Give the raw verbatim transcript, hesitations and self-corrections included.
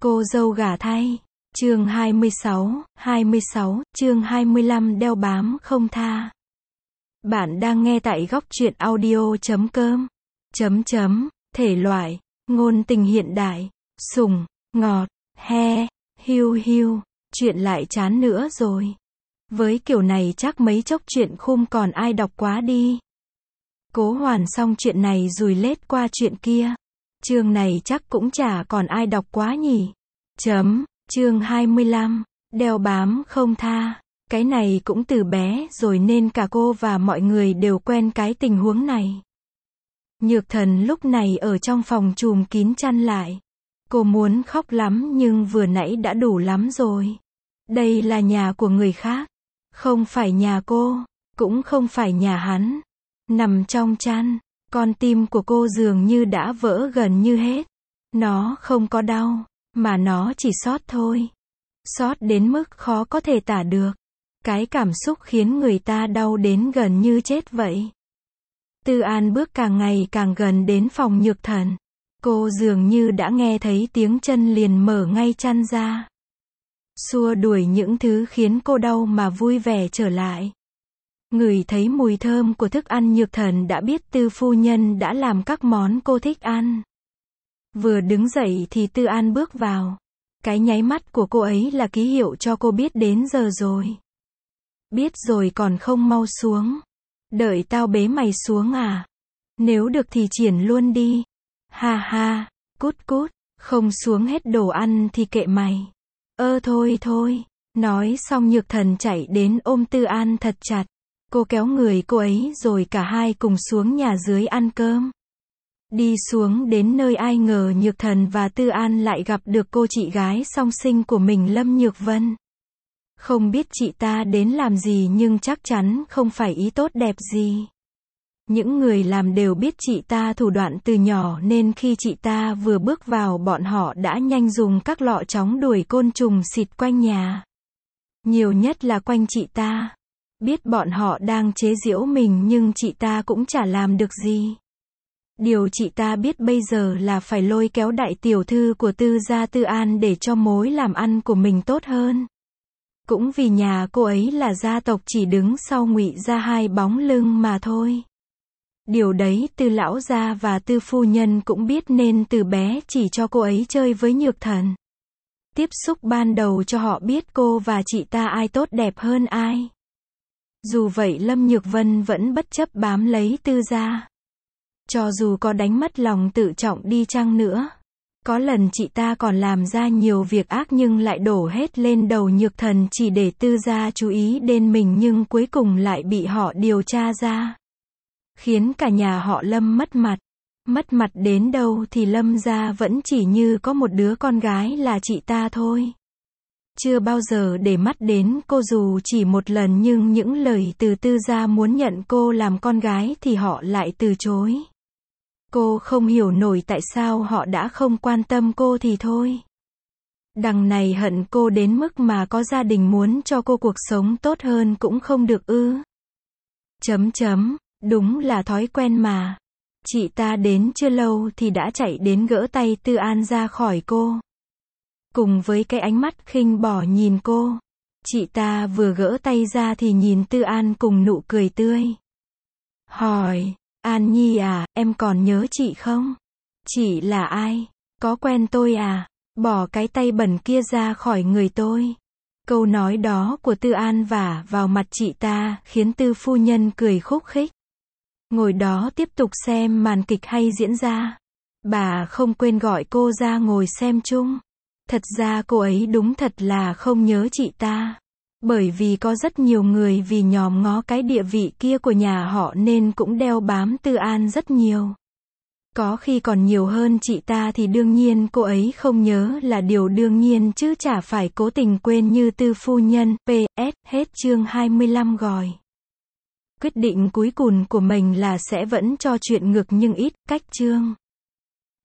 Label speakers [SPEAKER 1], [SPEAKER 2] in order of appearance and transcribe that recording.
[SPEAKER 1] Cô dâu gả thay. Chương hai mươi sáu, hai mươi sáu, chương hai mươi lăm đeo bám không tha. Bạn đang nghe tại góc truyện audio chấm com. Chấm chấm, thể loại, ngôn tình hiện đại, sủng, ngọt, he, hiu hiu, chuyện lại chán nữa rồi. Với kiểu này chắc mấy chốc chuyện khung còn ai đọc quá đi. Cố hoàn xong chuyện này rồi lết qua chuyện kia. Chương này chắc cũng chả còn ai đọc quá nhỉ. Chấm, chương hai mươi lăm, đeo bám không tha. Cái này cũng từ bé rồi nên cả cô và mọi người đều quen cái tình huống này. Nhược Thần lúc này ở trong phòng chùm kín chăn lại. Cô muốn khóc lắm nhưng vừa nãy đã đủ lắm rồi. Đây là nhà của người khác. Không phải nhà cô, cũng không phải nhà hắn. Nằm trong chăn, con tim của cô dường như đã vỡ gần như hết. Nó không có đau, mà nó chỉ xót thôi. Xót đến mức khó có thể tả được. Cái cảm xúc khiến người ta đau đến gần như chết vậy. Tư An bước càng ngày càng gần đến phòng Nhược Thần. Cô dường như đã nghe thấy tiếng chân liền mở ngay chăn ra. Xua đuổi những thứ khiến cô đau mà vui vẻ trở lại. Ngửi thấy mùi thơm của thức ăn, Nhược Thần đã biết Tư phu nhân đã làm các món cô thích ăn. Vừa đứng dậy thì Tư An bước vào. Cái nháy mắt của cô ấy là ký hiệu cho cô biết đến giờ rồi. Biết rồi còn không mau xuống. Đợi tao bế mày xuống à? Nếu được thì triển luôn đi. Ha ha, cút cút, không xuống hết đồ ăn thì kệ mày. Ơ thôi thôi. Nói xong Nhược Thần chạy đến ôm Tư An thật chặt. Cô kéo người cô ấy rồi cả hai cùng xuống nhà dưới ăn cơm. Đi xuống đến nơi ai ngờ Nhược Thần và Tư An lại gặp được cô chị gái song sinh của mình, Lâm Nhược Vân. Không biết chị ta đến làm gì nhưng chắc chắn không phải ý tốt đẹp gì. Những người làm đều biết chị ta thủ đoạn từ nhỏ nên khi chị ta vừa bước vào bọn họ đã nhanh dùng các lọ chóng đuổi côn trùng xịt quanh nhà. Nhiều nhất là quanh chị ta. Biết bọn họ đang chế giễu mình nhưng chị ta cũng chả làm được gì. Điều chị ta biết bây giờ là phải lôi kéo đại tiểu thư của Tư gia Tư An để cho mối làm ăn của mình tốt hơn. Cũng vì nhà cô ấy là gia tộc chỉ đứng sau Ngụy gia hai bóng lưng mà thôi. Điều đấy Tư lão gia và Tư phu nhân cũng biết nên từ bé chỉ cho cô ấy chơi với Nhược Thần. Tiếp xúc ban đầu cho họ biết cô và chị ta ai tốt đẹp hơn ai. Dù vậy Lâm Nhược Vân vẫn bất chấp bám lấy Tư gia. Cho dù có đánh mất lòng tự trọng đi chăng nữa. Có lần chị ta còn làm ra nhiều việc ác nhưng lại đổ hết lên đầu Nhược Thần chỉ để Tư gia chú ý đến mình, nhưng cuối cùng lại bị họ điều tra ra. Khiến cả nhà họ Lâm mất mặt. Mất mặt đến đâu thì Lâm gia vẫn chỉ như có một đứa con gái là chị ta thôi. Chưa bao giờ để mắt đến cô dù chỉ một lần, nhưng những lời từ Tư gia muốn nhận cô làm con gái thì họ lại từ chối. Cô không hiểu nổi tại sao họ đã không quan tâm cô thì thôi. Đằng này hận cô đến mức mà có gia đình muốn cho cô cuộc sống tốt hơn cũng không được ư. Chấm chấm, đúng là thói quen mà. Chị ta đến chưa lâu thì đã chạy đến gỡ tay Tư An ra khỏi cô. Cùng với cái ánh mắt khinh bỉ nhìn cô. Chị ta vừa gỡ tay ra thì nhìn Tư An cùng nụ cười tươi. Hỏi, An Nhi à, em còn nhớ chị không? Chị là ai? Có quen tôi à? Bỏ cái tay bẩn kia ra khỏi người tôi. Câu nói đó của Tư An vả vào mặt chị ta khiến Tư phu nhân cười khúc khích. Ngồi đó tiếp tục xem màn kịch hay diễn ra. Bà không quên gọi cô ra ngồi xem chung. Thật ra cô ấy đúng thật là không nhớ chị ta. Bởi vì có rất nhiều người vì nhòm ngó cái địa vị kia của nhà họ nên cũng đeo bám Tư An rất nhiều. Có khi còn nhiều hơn chị ta thì đương nhiên cô ấy không nhớ là điều đương nhiên chứ chả phải cố tình quên như Tư phu nhân. pê ét Hết chương hai mươi lăm rồi. Quyết định cuối cùng của mình là sẽ vẫn cho chuyện ngược nhưng ít cách chương.